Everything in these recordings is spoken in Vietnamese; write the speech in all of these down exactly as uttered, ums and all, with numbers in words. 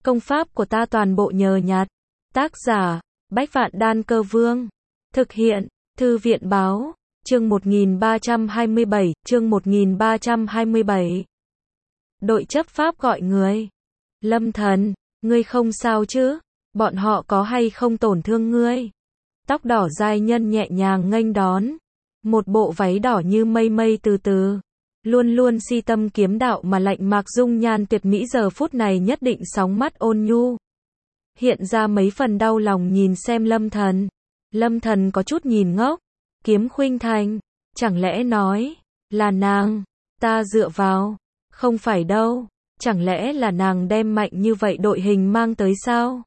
Công pháp của ta toàn bộ nhờ nhặt. Tác giả, Bách Vạn Đan Cơ Vương. Thực hiện, Thư viện Báo. Chương một nghìn ba trăm hai mươi bảy, chương một nghìn ba trăm hai mươi bảy. Đội chấp pháp gọi người. Lâm Thần, ngươi không sao chứ? Bọn họ có hay không tổn thương ngươi? Tóc đỏ giai nhân nhẹ nhàng nghênh đón. Một bộ váy đỏ như mây mây từ từ. Luôn luôn si tâm kiếm đạo mà lạnh mạc dung nhan tuyệt mỹ giờ phút này nhất định sóng mắt ôn nhu. Hiện ra mấy phần đau lòng nhìn xem Lâm Thần. Lâm Thần có chút nhìn ngốc. Kiếm Khuynh Thành, chẳng lẽ nói, là nàng, ta dựa vào, không phải đâu, chẳng lẽ là nàng đem mạnh như vậy đội hình mang tới sao?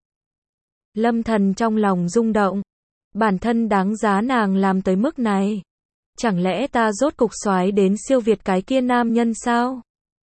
Lâm Thần trong lòng rung động, bản thân đáng giá nàng làm tới mức này. Chẳng lẽ ta rốt cục soái đến siêu việt cái kia nam nhân sao?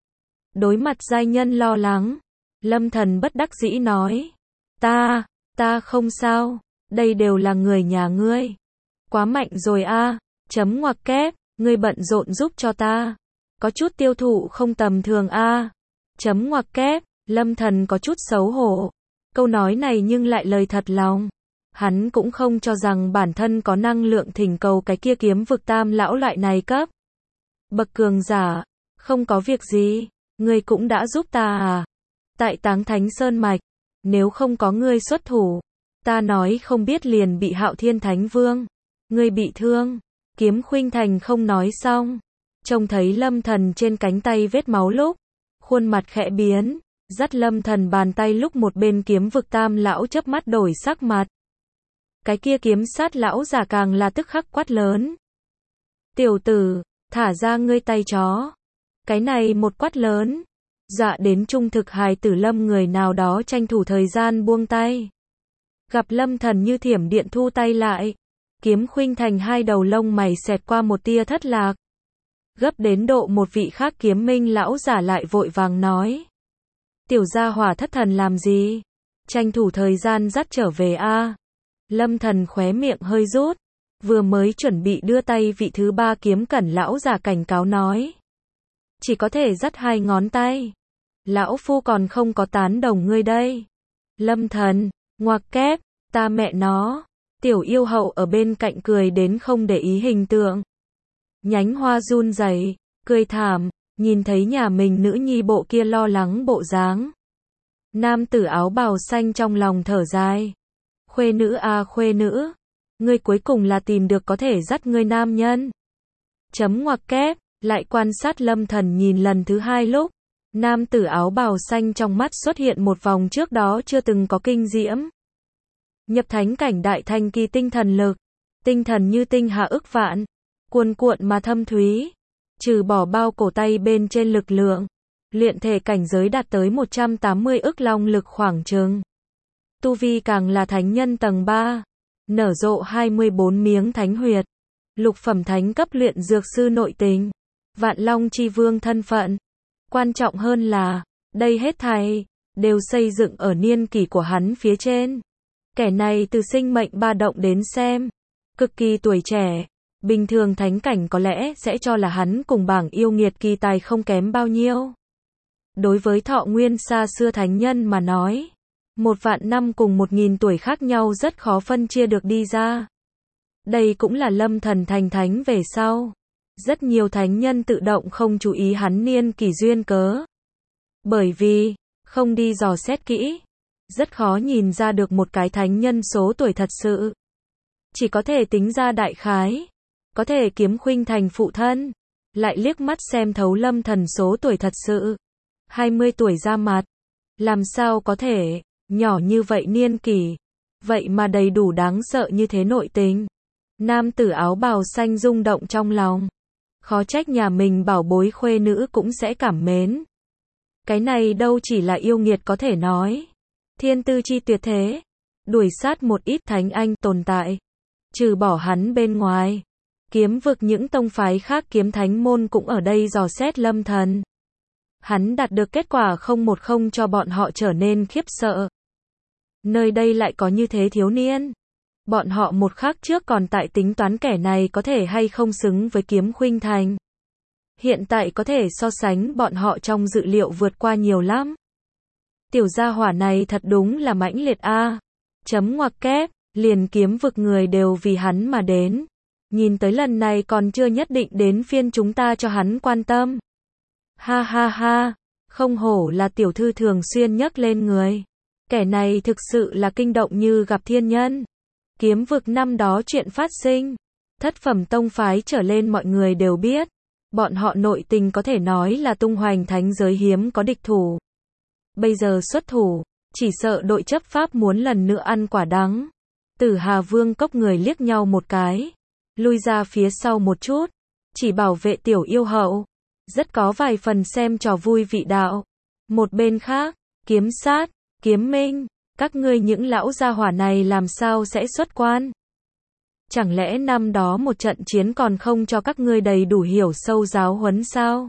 Đối mặt giai nhân lo lắng, Lâm Thần bất đắc dĩ nói, ta, ta không sao, đây đều là người nhà ngươi. Quá mạnh rồi a, chấm ngoặc kép, ngươi bận rộn giúp cho ta. Có chút tiêu thụ không tầm thường a. Chấm ngoặc kép, Lâm Thần có chút xấu hổ. Câu nói này nhưng lại lời thật lòng. Hắn cũng không cho rằng bản thân có năng lượng thỉnh cầu cái kia kiếm vực tam lão loại này cấp. Bậc cường giả, không có việc gì, ngươi cũng đã giúp ta à. Tại Táng Thánh Sơn Mạch, nếu không có ngươi xuất thủ, ta nói không biết liền bị Hạo Thiên Thánh Vương. Ngươi bị thương. Kiếm Khuynh Thành không nói xong. Trông thấy Lâm Thần trên cánh tay vết máu lúc. Khuôn mặt khẽ biến. Dắt Lâm Thần bàn tay lúc một bên kiếm vực tam lão chớp mắt đổi sắc mặt. Cái kia kiếm sát lão giả càng là tức khắc quát lớn. Tiểu tử, thả ra ngươi tay chó. Cái này một quát lớn. Dạ đến trung thực hài tử Lâm người nào đó tranh thủ thời gian buông tay. Gặp Lâm Thần như thiểm điện thu tay lại. Kiếm Khuynh Thành hai đầu lông mày xẹt qua một tia thất lạc. Gấp đến độ một vị khác kiếm minh lão giả lại vội vàng nói. Tiểu gia hỏa thất thần làm gì? Tranh thủ thời gian dắt trở về a. Lâm Thần khóe miệng hơi rút. Vừa mới chuẩn bị đưa tay vị thứ ba kiếm cẩn lão giả cảnh cáo nói. Chỉ có thể dắt hai ngón tay. Lão phu còn không có tán đồng ngươi đây. Lâm Thần, ngoặc kép, ta mẹ nó. Tiểu yêu hậu ở bên cạnh cười đến không để ý hình tượng. Nhánh hoa run rẩy, cười thảm, nhìn thấy nhà mình nữ nhi bộ kia lo lắng bộ dáng. Nam tử áo bào xanh trong lòng thở dài. Khuê nữ a khuê nữ, ngươi cuối cùng là tìm được có thể dắt ngươi nam nhân. Chấm ngoặc kép, lại quan sát Lâm Thần nhìn lần thứ hai lúc. Nam tử áo bào xanh trong mắt xuất hiện một vòng trước đó chưa từng có kinh diễm. Nhập thánh cảnh đại thanh kỳ tinh thần lực, tinh thần như tinh hà ức vạn, cuồn cuộn mà thâm thúy, trừ bỏ bao cổ tay bên trên lực lượng, luyện thể cảnh giới đạt tới một trăm tám mươi ức long lực khoảng chừng. Tu vi càng là thánh nhân tầng ba, nở rộ hai mươi bốn miếng thánh huyệt, lục phẩm thánh cấp luyện dược sư nội tình, vạn long chi vương thân phận. Quan trọng hơn là, đây hết thảy đều xây dựng ở niên kỷ của hắn phía trên. Kẻ này từ sinh mệnh ba động đến xem, cực kỳ tuổi trẻ, bình thường thánh cảnh có lẽ sẽ cho là hắn cùng bảng yêu nghiệt kỳ tài không kém bao nhiêu. Đối với thọ nguyên xa xưa thánh nhân mà nói, một vạn năm cùng một nghìn tuổi khác nhau rất khó phân chia được đi ra. Đây cũng là Lâm Thần thành thánh về sau. Rất nhiều thánh nhân tự động không chú ý hắn niên kỷ duyên cớ. Bởi vì, không đi dò xét kỹ. Rất khó nhìn ra được một cái thánh nhân số tuổi thật sự. Chỉ có thể tính ra đại khái. Có thể Kiếm Khuynh Thành phụ thân. Lại liếc mắt xem thấu Lâm Thần số tuổi thật sự. hai mươi tuổi ra mặt. Làm sao có thể, nhỏ như vậy niên kỷ. Vậy mà đầy đủ đáng sợ như thế nội tình. Nam tử áo bào xanh rung động trong lòng. Khó trách nhà mình bảo bối khuê nữ cũng sẽ cảm mến. Cái này đâu chỉ là yêu nghiệt có thể nói. Thiên tư chi tuyệt thế, đuổi sát một ít thánh anh tồn tại. Trừ bỏ hắn bên ngoài, kiếm vực những tông phái khác kiếm thánh môn cũng ở đây dò xét Lâm Thần. Hắn đạt được kết quả không một không cho bọn họ trở nên khiếp sợ. Nơi đây lại có như thế thiếu niên. Bọn họ một khắc trước còn tại tính toán kẻ này có thể hay không xứng với Kiếm Khuynh Thành. Hiện tại có thể so sánh bọn họ trong dự liệu vượt qua nhiều lắm. Tiểu gia hỏa này thật đúng là mãnh liệt a. Chấm ngoặc kép, liền kiếm vực người đều vì hắn mà đến. Nhìn tới lần này còn chưa nhất định đến phiên chúng ta cho hắn quan tâm. Ha ha ha, không hổ là tiểu thư thường xuyên nhắc lên người. Kẻ này thực sự là kinh động như gặp thiên nhân. Kiếm vực năm đó chuyện phát sinh, thất phẩm tông phái trở lên mọi người đều biết. Bọn họ nội tình có thể nói là tung hoành thánh giới hiếm có địch thủ. Bây giờ xuất thủ, chỉ sợ đội chấp pháp muốn lần nữa ăn quả đắng. Tử Hà Vương cốc người liếc nhau một cái, lui ra phía sau một chút, chỉ bảo vệ tiểu yêu hậu. Rất có vài phần xem trò vui vị đạo. Một bên khác, kiếm sát, kiếm minh, các ngươi những lão gia hỏa này làm sao sẽ xuất quan? Chẳng lẽ năm đó một trận chiến còn không cho các ngươi đầy đủ hiểu sâu giáo huấn sao?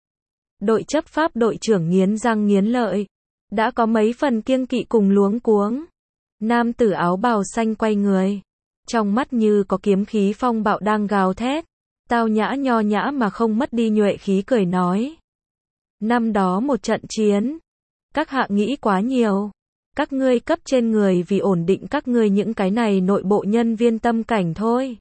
Đội chấp pháp đội trưởng nghiến răng nghiến lợi, đã có mấy phần kiêng kỵ cùng luống cuống. Nam tử áo bào xanh quay người, trong mắt như có kiếm khí phong bạo đang gào thét, tao nhã nho nhã mà không mất đi nhuệ khí cười nói. Năm đó một trận chiến, các hạ nghĩ quá nhiều. Các ngươi cấp trên người vì ổn định các ngươi những cái này nội bộ nhân viên tâm cảnh thôi.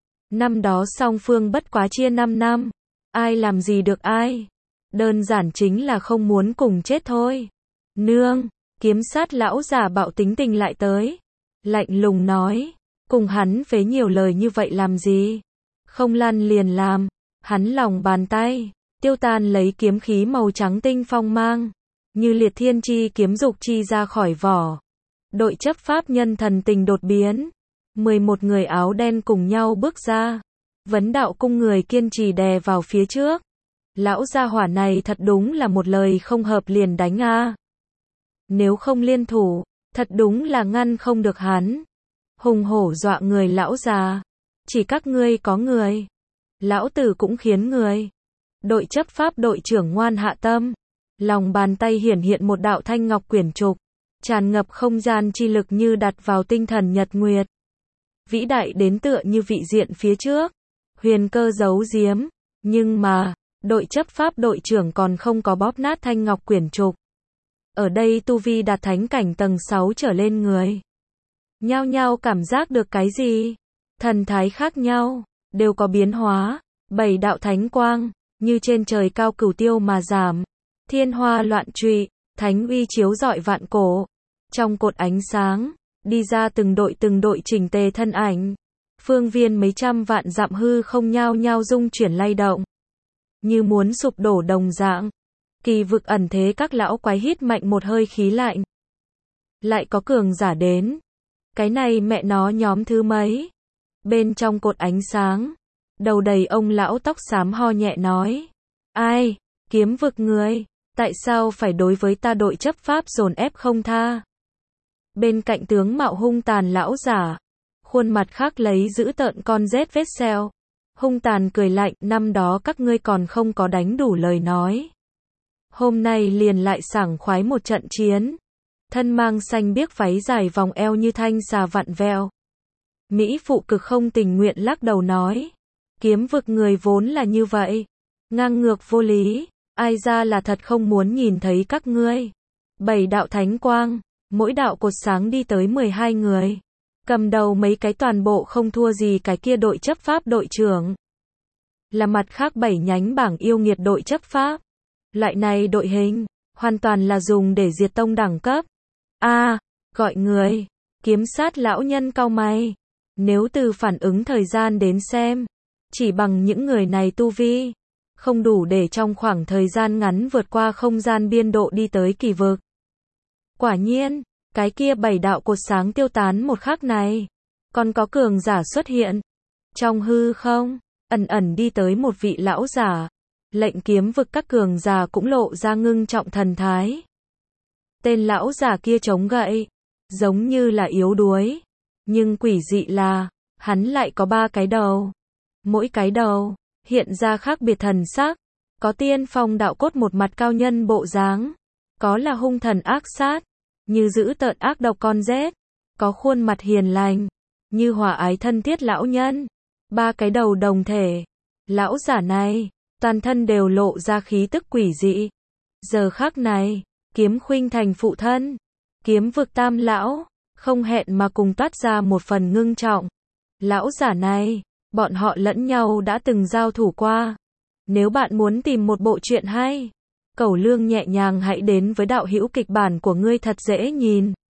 Năm đó song phương bất quá chia năm năm, ai làm gì được ai. Đơn giản chính là không muốn cùng chết thôi. Nương, kiếm sát lão già bạo tính tình lại tới. Lạnh lùng nói, cùng hắn phế nhiều lời như vậy làm gì? Không lăn liền làm, hắn lòng bàn tay, tiêu tan lấy kiếm khí màu trắng tinh phong mang. Như liệt thiên chi kiếm dục chi ra khỏi vỏ. Đội chấp pháp nhân thần tình đột biến. mười một người áo đen cùng nhau bước ra. Vấn đạo cung người kiên trì đè vào phía trước. Lão gia hỏa này thật đúng là một lời không hợp liền đánh a. Nếu không liên thủ, thật đúng là ngăn không được hắn. Hùng hổ dọa người lão già. Chỉ các ngươi có người. Lão tử cũng khiến người. Đội chấp pháp đội trưởng ngoan hạ tâm. Lòng bàn tay hiển hiện một đạo thanh ngọc quyển trục, tràn ngập không gian chi lực như đặt vào tinh thần nhật nguyệt. Vĩ đại đến tựa như vị diện phía trước, huyền cơ giấu giếm, nhưng mà, đội chấp pháp đội trưởng còn không có bóp nát thanh ngọc quyển trục. Ở đây tu vi đạt thánh cảnh tầng sáu trở lên người. Nhao nhao cảm giác được cái gì? Thần thái khác nhau, đều có biến hóa, bảy đạo thánh quang, như trên trời cao cửu tiêu mà giảm. Thiên hoa loạn trụy, thánh uy chiếu rọi vạn cổ. Trong cột ánh sáng, đi ra từng đội từng đội chỉnh tề thân ảnh. Phương viên mấy trăm vạn dặm hư không nhao nhao rung chuyển lay động. Như muốn sụp đổ đồng dạng. Kỳ vực ẩn thế các lão quái hít mạnh một hơi khí lạnh. Lại có cường giả đến. Cái này mẹ nó nhóm thứ mấy? Bên trong cột ánh sáng, đầu đầy ông lão tóc xám ho nhẹ nói. Ai? Kiếm vực người. Tại sao phải đối với ta đội chấp pháp dồn ép không tha? Bên cạnh tướng mạo hung tàn lão giả, khuôn mặt khác lấy giữ tợn con rết vết sẹo. Hung tàn cười lạnh, năm đó các ngươi còn không có đánh đủ lời nói. Hôm nay liền lại sảng khoái một trận chiến. Thân mang xanh biếc váy dài vòng eo như thanh xà vặn vẹo. Mỹ phụ cực không tình nguyện lắc đầu nói. Kiếm vực người vốn là như vậy. Ngang ngược vô lý. Ai ra là thật không muốn nhìn thấy các ngươi. Bảy đạo thánh quang, mỗi đạo cột sáng đi tới mười hai người. Cầm đầu mấy cái toàn bộ không thua gì cái kia đội chấp pháp đội trưởng. Là mặt khác bảy nhánh bảng yêu nghiệt đội chấp pháp. Loại này đội hình, hoàn toàn là dùng để diệt tông đẳng cấp. A, à, gọi người, kiếm sát lão nhân cau mày. Nếu từ phản ứng thời gian đến xem, chỉ bằng những người này tu vi, không đủ để trong khoảng thời gian ngắn vượt qua không gian biên độ đi tới kỳ vực. Quả nhiên, cái kia bảy đạo cột sáng tiêu tán một khắc này, còn có cường giả xuất hiện. Trong hư không, ẩn ẩn đi tới một vị lão giả. Lệnh kiếm vực các cường giả cũng lộ ra ngưng trọng thần thái. Tên lão giả kia chống gậy, giống như là yếu đuối. Nhưng quỷ dị là, hắn lại có ba cái đầu. Mỗi cái đầu hiện ra khác biệt thần sắc, có tiên phong đạo cốt một mặt cao nhân bộ dáng, có là hung thần ác sát, như dữ tợn ác độc con rết, có khuôn mặt hiền lành, như hòa ái thân thiết lão nhân. Ba cái đầu đồng thể, lão giả này, toàn thân đều lộ ra khí tức quỷ dị. Giờ khắc này, Kiếm khuynh thành phụ thân. Kiếm vực tam lão, không hẹn mà cùng toát ra một phần ngưng trọng. Lão giả này, bọn họ lẫn nhau đã từng giao thủ qua. Nếu bạn muốn tìm một bộ truyện hay, Cẩu Lương nhẹ nhàng hãy đến với đạo hữu kịch bản của ngươi thật dễ nhìn.